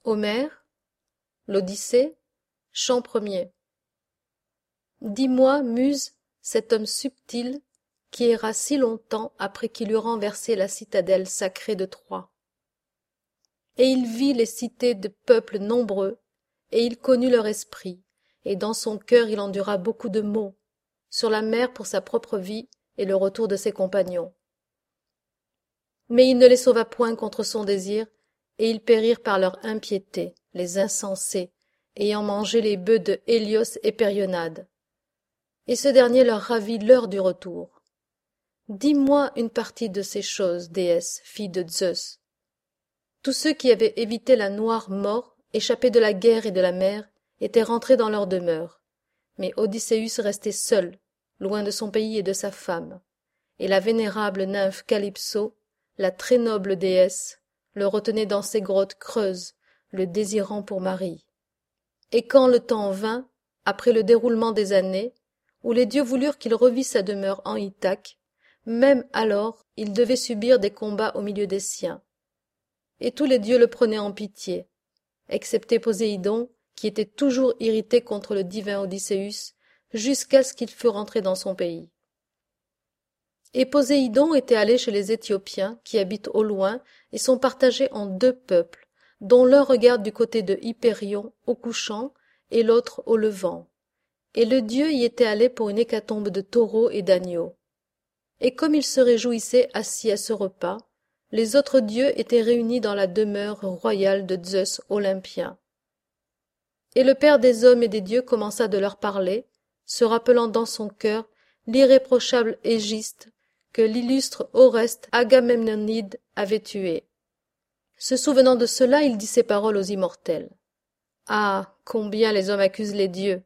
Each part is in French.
Homère, l'Odyssée, chant premier. Dis-moi, Muse, cet homme subtil qui erra si longtemps après qu'il eut renversé la citadelle sacrée de Troie. Et il vit les cités de peuples nombreux, et il connut leur esprit, et dans son cœur il endura beaucoup de maux, sur la mer pour sa propre vie et le retour de ses compagnons. Mais il ne les sauva point contre son désir, et ils périrent par leur impiété, les insensés, ayant mangé les bœufs de Hélios et Périonnade. Et ce dernier leur ravit l'heure du retour. Dis-moi une partie de ces choses, déesse, fille de Zeus. Tous ceux qui avaient évité la noire mort, échappés de la guerre et de la mer, étaient rentrés dans leur demeure. Mais Odysseus restait seul, loin de son pays et de sa femme. Et la vénérable nymphe Calypso, la très noble déesse, le retenait dans ses grottes creuses, le désirant pour mari. Et quand le temps vint, après le déroulement des années, où les dieux voulurent qu'il revît sa demeure en Ithaque, même alors il devait subir des combats au milieu des siens. Et tous les dieux le prenaient en pitié, excepté Poséidon, qui était toujours irrité contre le divin Odysseus, jusqu'à ce qu'il fût rentré dans son pays. Et Poséidon était allé chez les Éthiopiens, qui habitent au loin et sont partagés en deux peuples, dont l'un regarde du côté de Hypérion au couchant et l'autre au levant. Et le dieu y était allé pour une hécatombe de taureaux et d'agneaux. Et comme il se réjouissait assis à ce repas, les autres dieux étaient réunis dans la demeure royale de Zeus olympien. Et le père des hommes et des dieux commença de leur parler, se rappelant dans son cœur l'irréprochable Égiste que l'illustre Oreste Agamemnonide avait tué. Se souvenant de cela, il dit ces paroles aux immortels. Ah, combien les hommes accusent les dieux!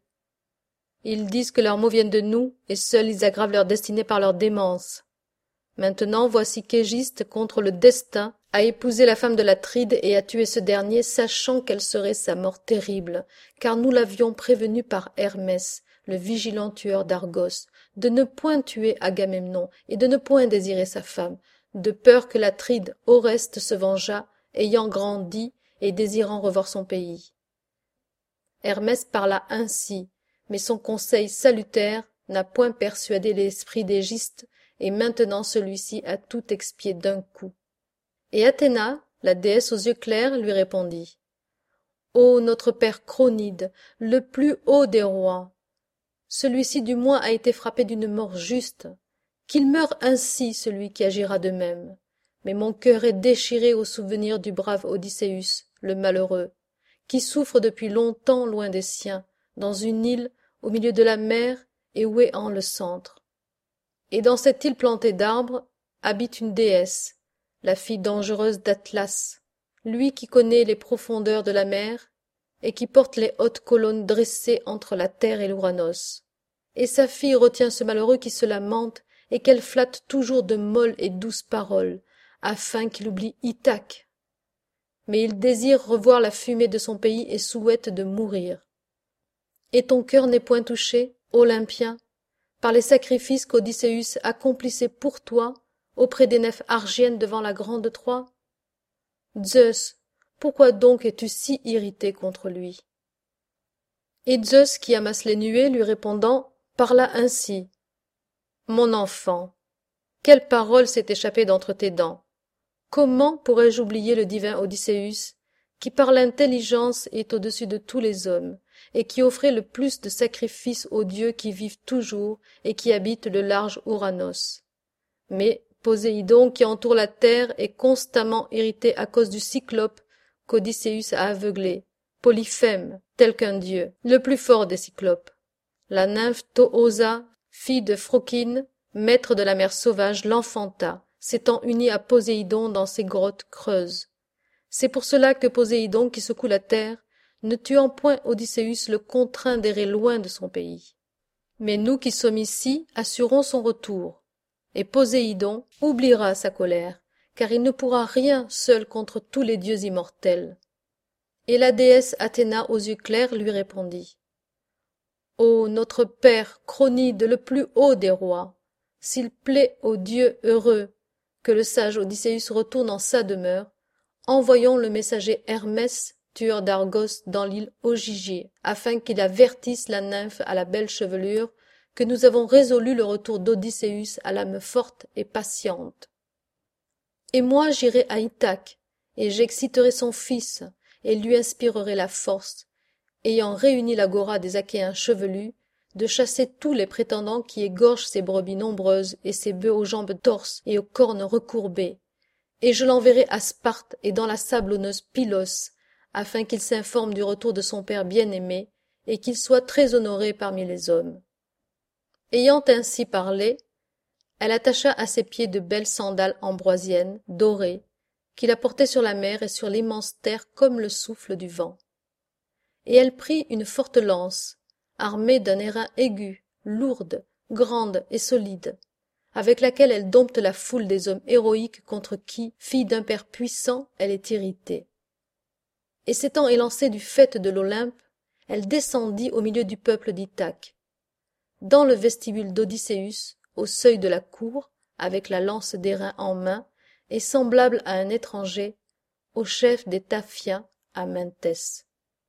Ils disent que leurs maux viennent de nous, et seuls ils aggravent leur destinée par leur démence. Maintenant voici qu'Égiste, contre le destin, a épousé la femme de l'Atride et a tué ce dernier, sachant quelle serait sa mort terrible, car nous l'avions prévenu par Hermès, le vigilant tueur d'Argos, de ne point tuer Agamemnon et de ne point désirer sa femme, de peur que l'Atride Oreste se vengeât, ayant grandi et désirant revoir son pays. Hermès parla ainsi, mais son conseil salutaire n'a point persuadé l'esprit d'Égiste, et maintenant celui-ci a tout expié d'un coup. Et Athéna, la déesse aux yeux clairs, lui répondit. Ô notre père Cronide, le plus haut des rois, celui-ci du moins a été frappé d'une mort juste. Qu'il meure ainsi celui qui agira de même. Mais mon cœur est déchiré au souvenir du brave Odysseus, le malheureux, qui souffre depuis longtemps loin des siens, dans une île au milieu de la mer et où est en le centre. Et dans cette île plantée d'arbres habite une déesse, la fille dangereuse d'Atlas, lui qui connaît les profondeurs de la mer et qui porte les hautes colonnes dressées entre la terre et l'Ouranos. Et sa fille retient ce malheureux qui se lamente et qu'elle flatte toujours de molles et douces paroles, afin qu'il oublie Ithaque. Mais il désire revoir la fumée de son pays et souhaite de mourir. Et ton cœur n'est point touché, Olympien, par les sacrifices qu'Odysseus accomplissait pour toi auprès des nefs argiennes devant la grande Troie? Zeus, pourquoi donc es-tu si irrité contre lui? Et Zeus, qui amasse les nuées, lui répondant, parla ainsi. Mon enfant, quelle parole s'est échappée d'entre tes dents? Comment pourrais-je oublier le divin Odysseus, qui par l'intelligence est au-dessus de tous les hommes, et qui offrait le plus de sacrifices aux dieux qui vivent toujours et qui habitent le large Ouranos? Mais Poséidon, qui entoure la terre, est constamment irrité à cause du cyclope qu'Odysseus a aveuglé, Polyphème, tel qu'un dieu, le plus fort des cyclopes. La nymphe Toosa, fille de Phrokyne, maître de la mer sauvage, l'enfanta, s'étant unie à Poséidon dans ses grottes creuses. C'est pour cela que Poséidon, qui secoue la terre, ne tuant point Odysseus, le contraint d'errer loin de son pays. Mais nous qui sommes ici assurons son retour, et Poséidon oubliera sa colère, car il ne pourra rien seul contre tous les dieux immortels. Et la déesse Athéna aux yeux clairs lui répondit. Ô notre père Cronide, le plus haut des rois, s'il plaît aux dieux heureux que le sage Odysseus retourne en sa demeure, envoyons le messager Hermès tueur d'Argos dans l'île Ogygie, afin qu'il avertisse la nymphe à la belle chevelure que nous avons résolu le retour d'Odysseus à l'âme forte et patiente. Et moi j'irai à Ithaque, et j'exciterai son fils, et lui inspirerai la force, ayant réuni l'agora des Achéens chevelus, de chasser tous les prétendants qui égorgent ces brebis nombreuses et ces bœufs aux jambes torses et aux cornes recourbées, et je l'enverrai à Sparte et dans la sablonneuse Pylos, afin qu'il s'informe du retour de son père bien-aimé, et qu'il soit très honoré parmi les hommes. Ayant ainsi parlé, elle attacha à ses pieds de belles sandales ambroisiennes, dorées, qui la portaient sur la mer et sur l'immense terre comme le souffle du vent. Et elle prit une forte lance, armée d'un airain aigu, lourde, grande et solide, avec laquelle elle dompte la foule des hommes héroïques contre qui, fille d'un père puissant, elle est irritée. Et s'étant élancée du faîte de l'Olympe, elle descendit au milieu du peuple d'Ithaque. Dans le vestibule d'Odysseus, au seuil de la cour, avec la lance d'airain en main, et semblable à un étranger, au chef des Taphiens, à Mintès.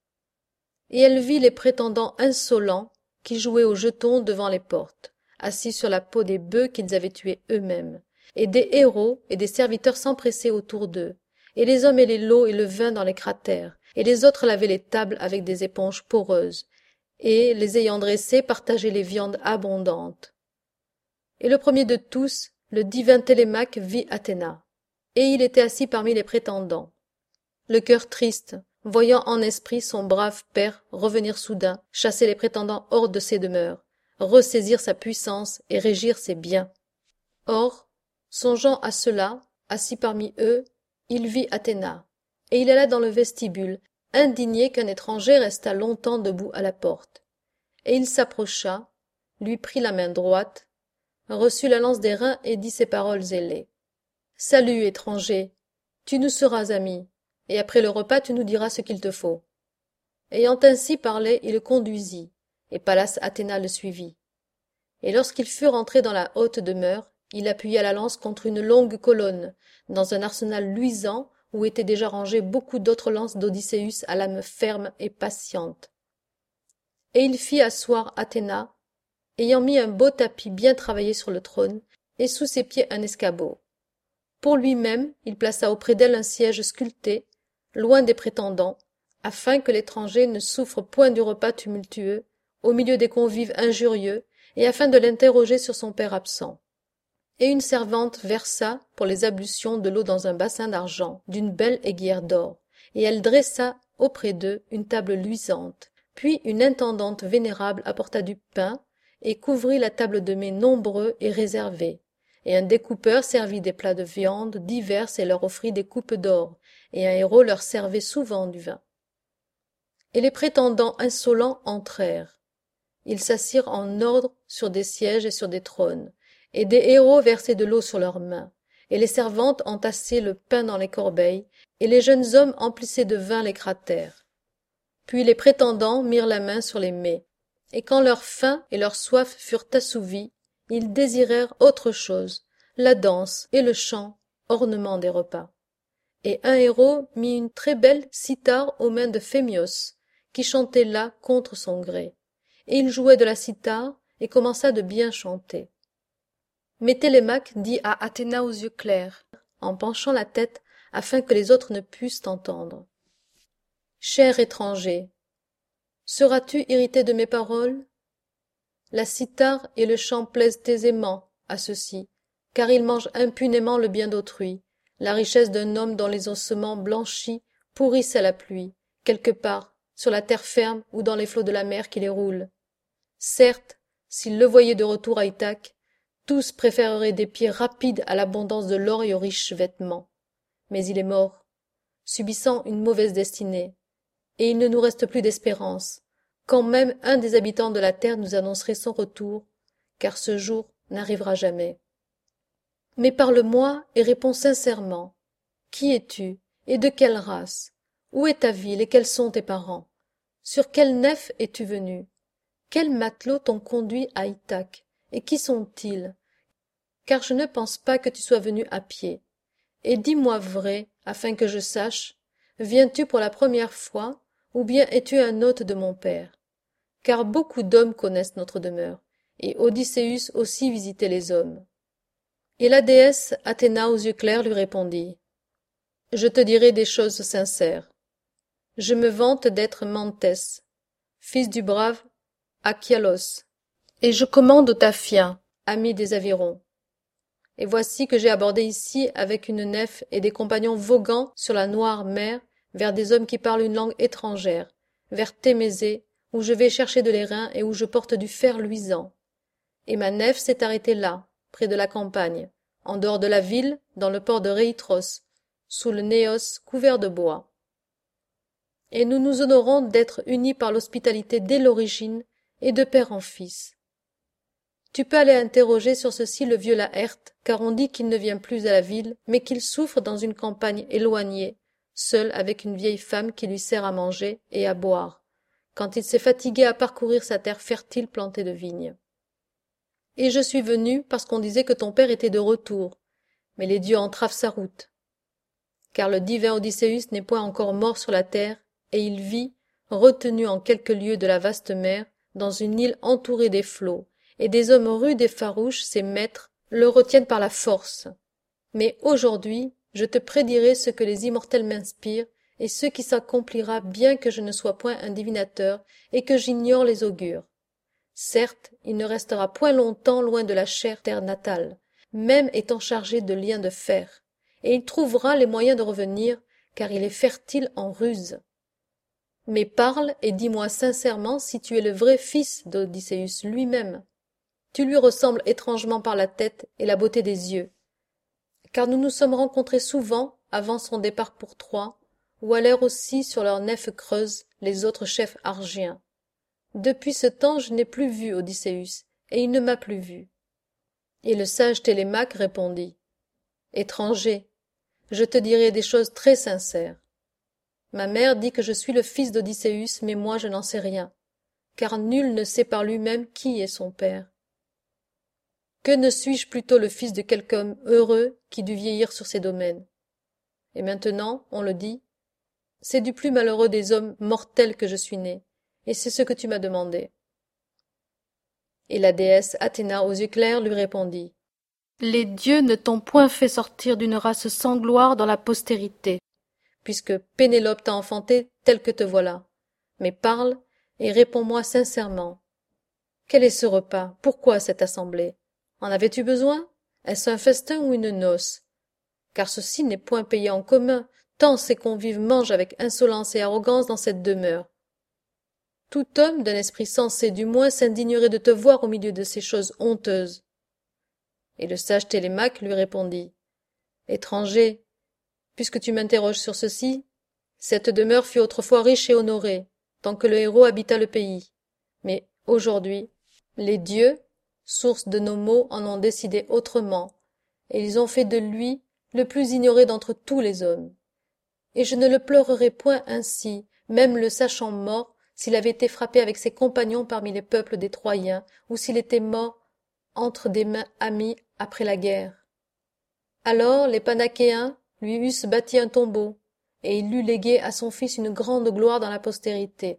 Et elle vit les prétendants insolents qui jouaient aux jetons devant les portes, assis sur la peau des bœufs qu'ils avaient tués eux-mêmes, et des héros et des serviteurs s'empressaient autour d'eux, et les hommes et les l'eau et le vin dans les cratères, et les autres lavaient les tables avec des éponges poreuses, et, les ayant dressés, partageaient les viandes abondantes. Et le premier de tous, le divin Télémaque, vit Athéna, et il était assis parmi les prétendants. Le cœur triste, voyant en esprit son brave père revenir soudain, chasser les prétendants hors de ses demeures, ressaisir sa puissance et régir ses biens. Or, songeant à cela, assis parmi eux, il vit Athéna, et il alla dans le vestibule, indigné qu'un étranger restât longtemps debout à la porte. Et il s'approcha, lui prit la main droite, reçut la lance d'airain et dit ces paroles ailées. « Salut, étranger, tu nous seras amis, et après le repas tu nous diras ce qu'il te faut. » Ayant ainsi parlé, il le conduisit, et Pallas Athéna le suivit. Et lorsqu'ils furent entrés dans la haute demeure, il appuya la lance contre une longue colonne, dans un arsenal luisant où étaient déjà rangées beaucoup d'autres lances d'Odysseus à l'âme ferme et patiente. Et il fit asseoir Athéna, ayant mis un beau tapis bien travaillé sur le trône, et sous ses pieds un escabeau. Pour lui-même, il plaça auprès d'elle un siège sculpté, loin des prétendants, afin que l'étranger ne souffre point du repas tumultueux, au milieu des convives injurieux, et afin de l'interroger sur son père absent. Et une servante versa, pour les ablutions, de l'eau dans un bassin d'argent, d'une belle aiguière d'or, et elle dressa auprès d'eux une table luisante. Puis une intendante vénérable apporta du pain, et couvrit la table de mets nombreux et réservés. Et un découpeur servit des plats de viande diverses et leur offrit des coupes d'or, et un héros leur servait souvent du vin. Et les prétendants insolents entrèrent. Ils s'assirent en ordre sur des sièges et sur des trônes, et des héros versaient de l'eau sur leurs mains, et les servantes entassaient le pain dans les corbeilles, et les jeunes hommes emplissaient de vin les cratères. Puis les prétendants mirent la main sur les mets, et quand leur faim et leur soif furent assouvis, ils désirèrent autre chose, la danse et le chant, ornement des repas. Et un héros mit une très belle cithare aux mains de Phémios, qui chantait là contre son gré. Et il jouait de la cithare et commença de bien chanter. Mais Télémaque dit à Athéna aux yeux clairs, en penchant la tête afin que les autres ne pussent entendre. « Cher étranger, seras-tu irrité de mes paroles? La cithare et le chant plaisent aisément à ceux-ci, car ils mangent impunément le bien d'autrui, la richesse d'un homme dont les ossements blanchis pourrissent à la pluie, quelque part, sur la terre ferme ou dans les flots de la mer qui les roulent. Certes, s'ils le voyaient de retour à Ithaque, tous préféreraient des pieds rapides à l'abondance de l'or et aux riches vêtements. Mais il est mort, subissant une mauvaise destinée, et il ne nous reste plus d'espérance, quand même un des habitants de la terre nous annoncerait son retour, car ce jour n'arrivera jamais. Mais parle-moi et réponds sincèrement. Qui es-tu, et de quelle race? Où est ta ville, et quels sont tes parents? Sur quel nef es-tu venu? Quels matelots t'ont conduit à Ithaque, et qui sont-ils? Car je ne pense pas que tu sois venu à pied. Et dis-moi vrai, afin que je sache, viens-tu pour la première fois, ou bien es-tu un hôte de mon père? Car beaucoup d'hommes connaissent notre demeure, et Odysseus aussi visitait les hommes. Et la déesse Athéna aux yeux clairs lui répondit. Je te dirai des choses sincères. Je me vante d'être Manthès, fils du brave Achylos, et je commande aux Taphiens, amis des Avirons. Et voici que j'ai abordé ici avec une nef et des compagnons voguant sur la noire mer vers des hommes qui parlent une langue étrangère, vers Thémésée, où je vais chercher de l'airain et où je porte du fer luisant. Et ma nef s'est arrêtée là, près de la campagne, en dehors de la ville, dans le port de Réithros, sous le Néos couvert de bois. Et nous nous honorons d'être unis par l'hospitalité dès l'origine et de père en fils. Tu peux aller interroger sur ceci le vieux Laërte, car on dit qu'il ne vient plus à la ville, mais qu'il souffre dans une campagne éloignée, seul avec une vieille femme qui lui sert à manger et à boire, quand il s'est fatigué à parcourir sa terre fertile plantée de vignes. Et je suis venu parce qu'on disait que ton père était de retour, mais les dieux entravent sa route. Car le divin Odysseus n'est point encore mort sur la terre, et il vit, retenu en quelques lieues de la vaste mer, dans une île entourée des flots, et des hommes rudes et farouches, ses maîtres, le retiennent par la force. Mais aujourd'hui, je te prédirai ce que les immortels m'inspirent, et ce qui s'accomplira bien que je ne sois point un divinateur, et que j'ignore les augures. Certes, il ne restera point longtemps loin de la chère terre natale, même étant chargé de liens de fer, et il trouvera les moyens de revenir, car il est fertile en ruses. Mais parle et dis-moi sincèrement si tu es le vrai fils d'Odysseus lui-même. Tu lui ressembles étrangement par la tête et la beauté des yeux. Car nous nous sommes rencontrés souvent avant son départ pour Troie, où allèrent aussi sur leurs nefs creuses les autres chefs argiens. Depuis ce temps je n'ai plus vu Odysseus, et il ne m'a plus vu. Et le sage Télémaque répondit. Étranger, je te dirai des choses très sincères. Ma mère dit que je suis le fils d'Odysseus, mais moi je n'en sais rien, car nul ne sait par lui-même qui est son père. Que ne suis-je plutôt le fils de quelque homme heureux qui dut vieillir sur ses domaines? Et maintenant, on le dit, c'est du plus malheureux des hommes mortels que je suis né, et c'est ce que tu m'as demandé. Et la déesse Athéna aux yeux clairs lui répondit. Les dieux ne t'ont point fait sortir d'une race sans gloire dans la postérité, puisque Pénélope t'a enfanté tel que te voilà. Mais parle, et réponds-moi sincèrement. Quel est ce repas? Pourquoi cette assemblée? En avais-tu besoin? Est-ce un festin ou une noce? Car ceci n'est point payé en commun, tant ces convives mangent avec insolence et arrogance dans cette demeure. Tout homme d'un esprit sensé du moins s'indignerait de te voir au milieu de ces choses honteuses. Et le sage Télémaque lui répondit. Étranger, puisque tu m'interroges sur ceci, cette demeure fut autrefois riche et honorée, tant que le héros habita le pays. Mais aujourd'hui, les dieux, source de nos maux, en ont décidé autrement, et ils ont fait de lui le plus ignoré d'entre tous les hommes. Et je ne le pleurerai point ainsi, même le sachant mort, s'il avait été frappé avec ses compagnons parmi les peuples des Troyens, ou s'il était mort entre des mains amies après la guerre. Alors les Panachéens lui eussent bâti un tombeau, et il eût légué à son fils une grande gloire dans la postérité.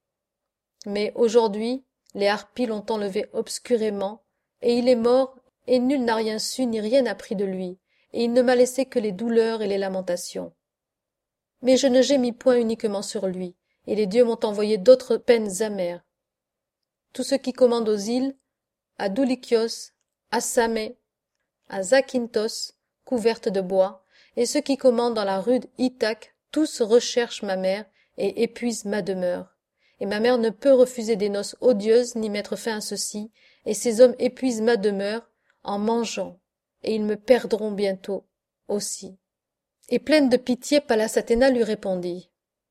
Mais aujourd'hui, les harpies l'ont enlevé obscurément, et il est mort, et nul n'a rien su ni rien appris de lui, et il ne m'a laissé que les douleurs et les lamentations. Mais je ne gémis point uniquement sur lui, et les dieux m'ont envoyé d'autres peines amères. Tous ceux qui commandent aux îles, à Doulichios, à Samé, à Zakynthos, couvertes de bois, et ceux qui commandent dans la rude Ithaque, tous recherchent ma mère et épuisent ma demeure. Et ma mère ne peut refuser des noces odieuses ni mettre fin à ceci, et ces hommes épuisent ma demeure en mangeant, et ils me perdront bientôt aussi. Et pleine de pitié, Pallas Athéna lui répondit.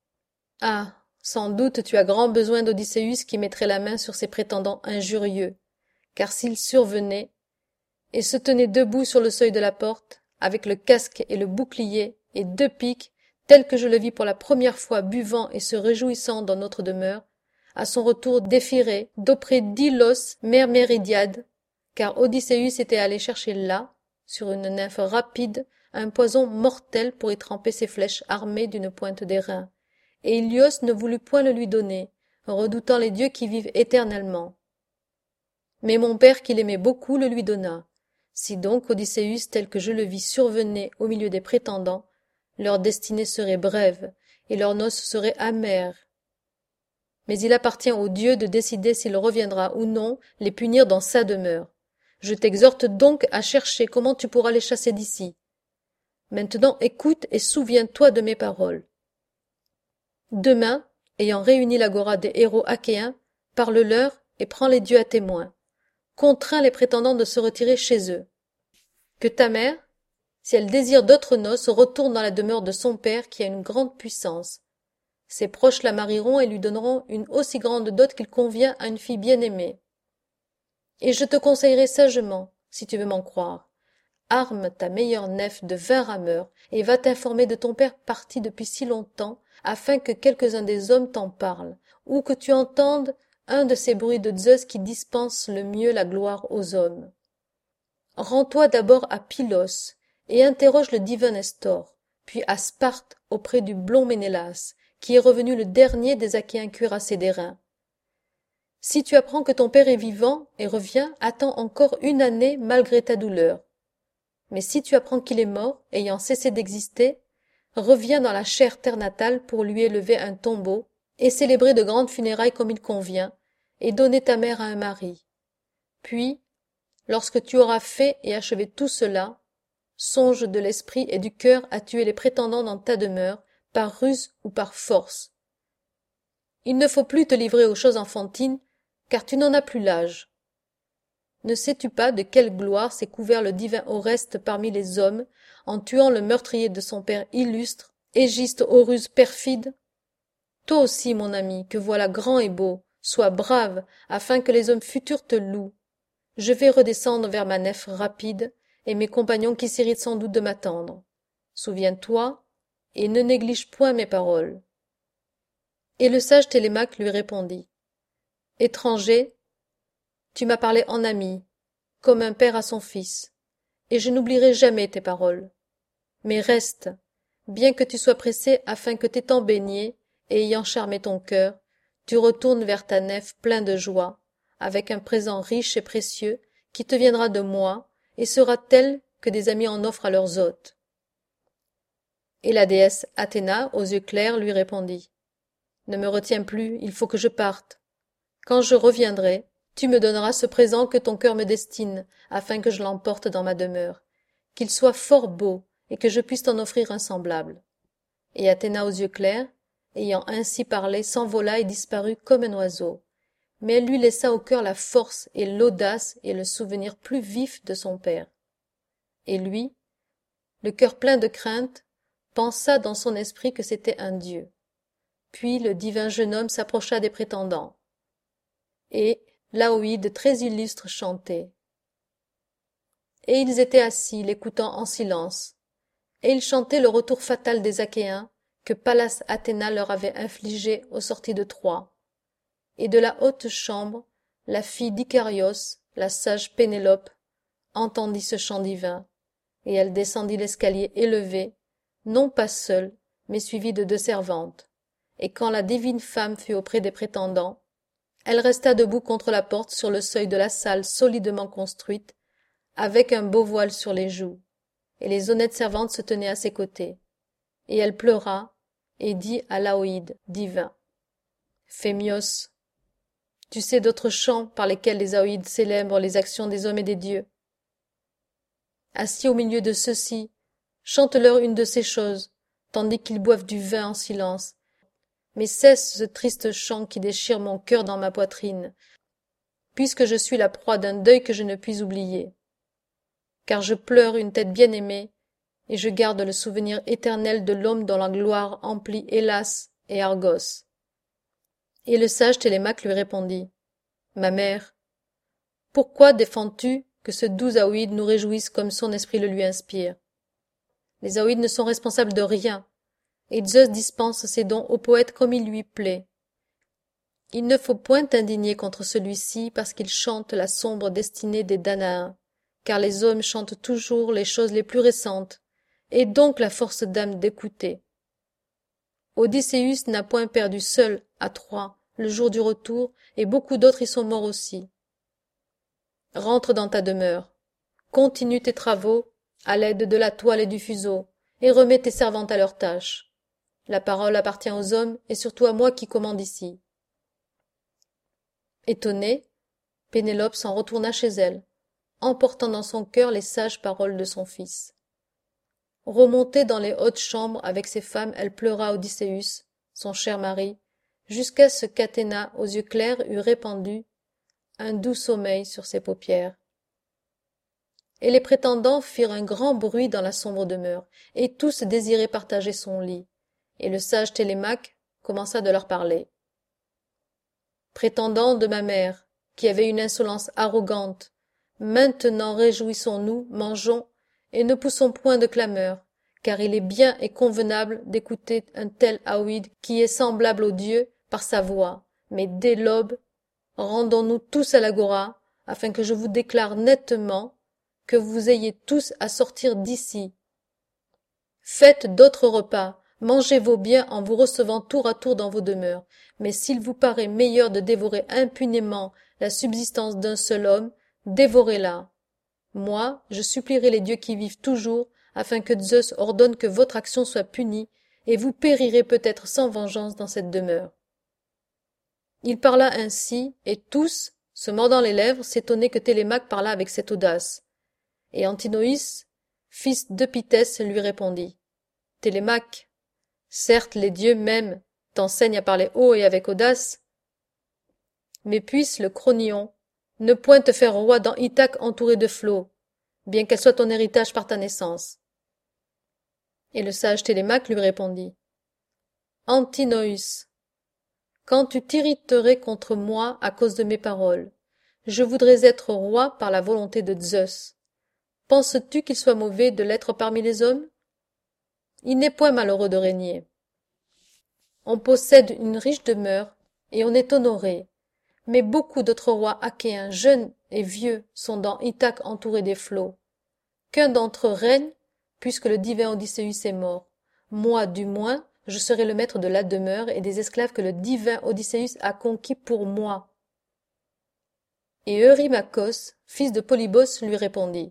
Ah, sans doute tu as grand besoin d'Odysseus qui mettrait la main sur ces prétendants injurieux, car s'il survenait, et se tenait debout sur le seuil de la porte, avec le casque et le bouclier, et 2 piques, tel que je le vis pour la première fois buvant et se réjouissant dans notre demeure, à son retour d'Éphirée, d'auprès d'Ilos Myrméridiade, car Odysseus était allé chercher là, sur une nymphe rapide, un poison mortel pour y tremper ses flèches armées d'une pointe d'airain, et Ilios ne voulut point le lui donner, redoutant les dieux qui vivent éternellement. Mais mon père, qui l'aimait beaucoup, le lui donna. Si donc Odysseus, tel que je le vis, survenait au milieu des prétendants, leur destinée serait brève, et leurs noces seraient amères. Mais il appartient aux dieux de décider s'il reviendra ou non les punir dans sa demeure. Je t'exhorte donc à chercher comment tu pourras les chasser d'ici. Maintenant écoute et souviens-toi de mes paroles. Demain, ayant réuni l'agora des héros achéens, parle-leur et prends les dieux à témoin. Contrains les prétendants de se retirer chez eux. Que ta mère, si elle désire d'autres noces, retourne dans la demeure de son père qui a une grande puissance. Ses proches la marieront et lui donneront une aussi grande dot qu'il convient à une fille bien-aimée. Et je te conseillerai sagement, si tu veux m'en croire, arme ta meilleure nef de 20 rameurs et va t'informer de ton père parti depuis si longtemps, afin que quelques-uns des hommes t'en parlent, ou que tu entendes un de ces bruits de Zeus qui dispensent le mieux la gloire aux hommes. Rends-toi d'abord à Pylos et interroge le divin Nestor, puis à Sparte auprès du blond Ménélas, qui est revenu le dernier des Achéens cuirassés d'airain. Si tu apprends que ton père est vivant et revient, attends encore 1 année malgré ta douleur. Mais si tu apprends qu'il est mort, ayant cessé d'exister, reviens dans la chère terre natale pour lui élever un tombeau et célébrer de grandes funérailles comme il convient, et donner ta mère à un mari. Puis, lorsque tu auras fait et achevé tout cela, songe de l'esprit et du cœur à tuer les prétendants dans ta demeure, par ruse ou par force. Il ne faut plus te livrer aux choses enfantines, car tu n'en as plus l'âge. Ne sais-tu pas de quelle gloire s'est couvert le divin Oreste parmi les hommes, en tuant le meurtrier de son père illustre, Égiste aux ruses perfides? Toi aussi, mon ami, que voilà grand et beau, sois brave, afin que les hommes futurs te louent. Je vais redescendre vers ma nef rapide, et mes compagnons qui s'irritent sans doute de m'attendre. Souviens-toi, et ne néglige point mes paroles. Et le sage Télémaque lui répondit. Étranger, tu m'as parlé en ami, comme un père à son fils, et je n'oublierai jamais tes paroles. Mais reste, bien que tu sois pressé afin que t'étant baigné, et ayant charmé ton cœur, tu retournes vers ta nef plein de joie, avec un présent riche et précieux qui te viendra de moi, et sera tel que des amis en offrent à leurs hôtes. Et la déesse Athéna, aux yeux clairs, lui répondit. Ne me retiens plus, il faut que je parte. Quand je reviendrai, tu me donneras ce présent que ton cœur me destine, afin que je l'emporte dans ma demeure, qu'il soit fort beau, et que je puisse t'en offrir un semblable. Et Athéna aux yeux clairs, ayant ainsi parlé, s'envola et disparut comme un oiseau. Mais elle lui laissa au cœur la force et l'audace et le souvenir plus vif de son père. Et lui, le cœur plein de crainte, pensa dans son esprit que c'était un dieu. Puis le divin jeune homme s'approcha des prétendants. Et Laoïde très illustre chantait. Et ils étaient assis, l'écoutant en silence. Et ils chantaient le retour fatal des Achéens que Pallas Athéna leur avait infligé aux sorties de Troie. Et de la haute chambre, la fille d'Icarios, la sage Pénélope, entendit ce chant divin, et elle descendit l'escalier élevé, non pas seule, mais suivie de 2 servantes. Et quand la divine femme fut auprès des prétendants, elle resta debout contre la porte sur le seuil de la salle solidement construite, avec un beau voile sur les joues, et les honnêtes servantes se tenaient à ses côtés. Et elle pleura, et dit à Laoïde, divin. Phémios, tu sais d'autres chants par lesquels les Aoïdes célèbrent les actions des hommes et des dieux. Assis au milieu de ceux-ci, chante-leur une de ces choses, tandis qu'ils boivent du vin en silence. Mais cesse ce triste chant qui déchire mon cœur dans ma poitrine, puisque je suis la proie d'un deuil que je ne puis oublier. Car je pleure une tête bien-aimée, et je garde le souvenir éternel de l'homme dont la gloire emplit Hélas et Argos. Et le sage Télémaque lui répondit. Ma mère, pourquoi défends-tu que ce doux Aoïde nous réjouisse comme son esprit le lui inspire? Les Aoïdes ne sont responsables de rien, et Zeus dispense ses dons au poète comme il lui plaît. Il ne faut point t'indigner contre celui-ci parce qu'il chante la sombre destinée des Danaens, car les hommes chantent toujours les choses les plus récentes, Aie donc la force d'âme d'écouter. Odysseus n'a point perdu seul à Troie le jour du retour, et beaucoup d'autres y sont morts aussi. Rentre dans ta demeure, continue tes travaux à l'aide de la toile et du fuseau, et remets tes servantes à leurs tâches. La parole appartient aux hommes, et surtout à moi qui commande ici. » Étonnée, Pénélope s'en retourna chez elle, emportant dans son cœur les sages paroles de son fils. Remontée dans les hautes chambres avec ses femmes, elle pleura Odysseus, son cher mari, jusqu'à ce qu'Athéna, aux yeux clairs, eût répandu un doux sommeil sur ses paupières. Et les prétendants firent un grand bruit dans la sombre demeure, et tous désiraient partager son lit. Et le sage Télémaque commença de leur parler. Prétendants de ma mère, qui avait une insolence arrogante, maintenant réjouissons-nous, mangeons, et ne poussons point de clameur, car il est bien et convenable d'écouter un tel Aouide qui est semblable aux dieux par sa voix. Mais dès l'aube, rendons-nous tous à l'agora, afin que je vous déclare nettement que vous ayez tous à sortir d'ici. Faites d'autres repas, mangez vos biens en vous recevant tour à tour dans vos demeures, mais s'il vous paraît meilleur de dévorer impunément la subsistance d'un seul homme, dévorez-la. Moi, je supplierai les dieux qui vivent toujours, afin que Zeus ordonne que votre action soit punie, et vous périrez peut-être sans vengeance dans cette demeure. Il parla ainsi, et tous, se mordant les lèvres, s'étonnaient que Télémaque parlât avec cette audace. Et Antinoüs, fils d'Eupythès, lui répondit. Télémaque, certes les dieux même t'enseignent à parler haut et avec audace, mais puisse le Cronion ne point te faire roi dans Ithaque entouré de flots, bien qu'elle soit ton héritage par ta naissance. Et le sage Télémaque lui répondit. Antinoüs, quand tu t'irriterais contre moi à cause de mes paroles, je voudrais être roi par la volonté de Zeus. Penses-tu qu'il soit mauvais de l'être parmi les hommes? Il n'est point malheureux de régner. On possède une riche demeure, et on est honoré. Mais beaucoup d'autres rois achéens, jeunes et vieux, sont dans Ithaque entourés des flots. Qu'un d'entre eux règne, puisque le divin Odysseus est mort. Moi, du moins, je serai le maître de la demeure et des esclaves que le divin Odysseus a conquis pour moi. Et Eurymachos, fils de Polybos, lui répondit.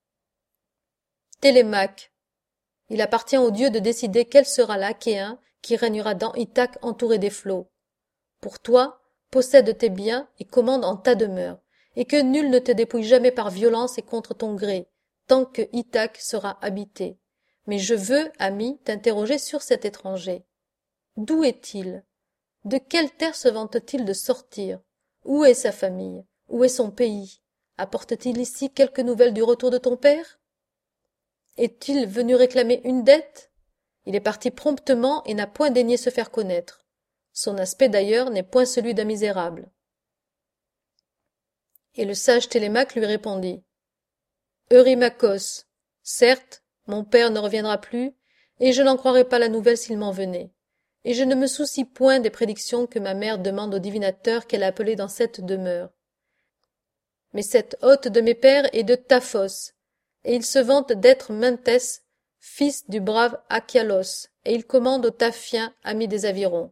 Télémaque, il appartient aux dieux de décider quel sera l'Achéen qui régnera dans Ithaque entouré des flots. Pour toi, possède tes biens et commande en ta demeure, et que nul ne te dépouille jamais par violence et contre ton gré, tant que Ithaque sera habité. Mais je veux, ami, t'interroger sur cet étranger. D'où est-il? De quelle terre se vante-t-il de sortir? Où est sa famille? Où est son pays? Apporte-t-il ici quelque nouvelle du retour de ton père? Est-il venu réclamer une dette? Il est parti promptement et n'a point daigné se faire connaître. Son aspect d'ailleurs n'est point celui d'un misérable. Et le sage Télémaque lui répondit. Eurymachos, certes, mon père ne reviendra plus, et je n'en croirais pas la nouvelle s'il m'en venait. Et je ne me soucie point des prédictions que ma mère demande au divinateur qu'elle a appelé dans cette demeure. Mais cet hôte de mes pères est de Taphos, et il se vante d'être Mentès, fils du brave Achialos, et il commande aux Taphiens, amis des avirons.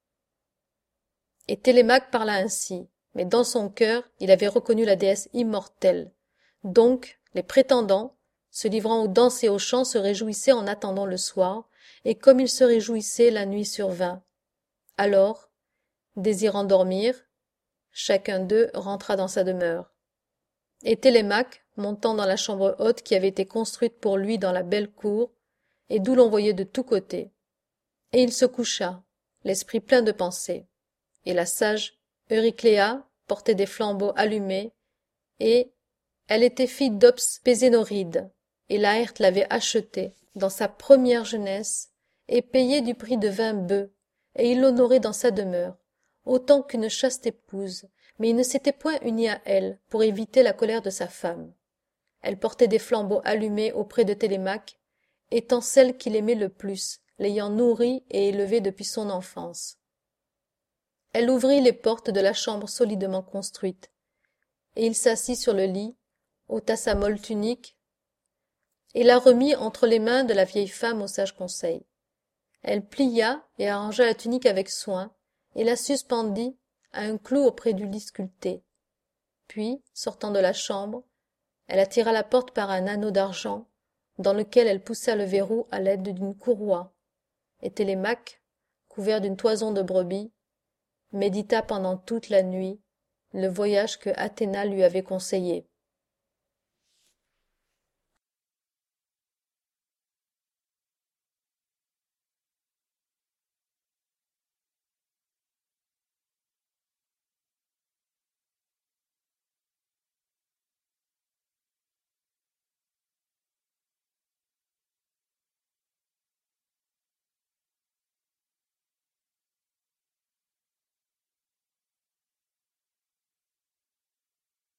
Et Télémaque parla ainsi, mais dans son cœur il avait reconnu la déesse immortelle. Donc les prétendants, se livrant aux danses et aux chants, se réjouissaient en attendant le soir, et comme ils se réjouissaient, la nuit survint. Alors, désirant dormir, chacun d'eux rentra dans sa demeure. Et Télémaque, montant dans la chambre haute qui avait été construite pour lui dans la belle cour, et d'où l'on voyait de tous côtés. Et il se coucha, l'esprit plein de pensées. Et la sage Eurycléa portait des flambeaux allumés, et elle était fille d'Ops Pézénoride, et Laërte l'avait achetée dans sa première jeunesse, et payée du prix de 20 bœufs, et il l'honorait dans sa demeure, autant qu'une chaste épouse, mais il ne s'était point uni à elle pour éviter la colère de sa femme. Elle portait des flambeaux allumés auprès de Télémaque, étant celle qu'il aimait le plus, l'ayant nourrie et élevée depuis son enfance. Elle ouvrit les portes de la chambre solidement construite, et il s'assit sur le lit, ôta sa molle tunique, et la remit entre les mains de la vieille femme aux sages conseils. Elle plia et arrangea la tunique avec soin, et la suspendit à un clou auprès du lit sculpté. Puis, sortant de la chambre, elle attira la porte par un anneau d'argent, dans lequel elle poussa le verrou à l'aide d'une courroie, et Télémaque, couvert d'une toison de brebis, médita pendant toute la nuit le voyage que Athéna lui avait conseillé.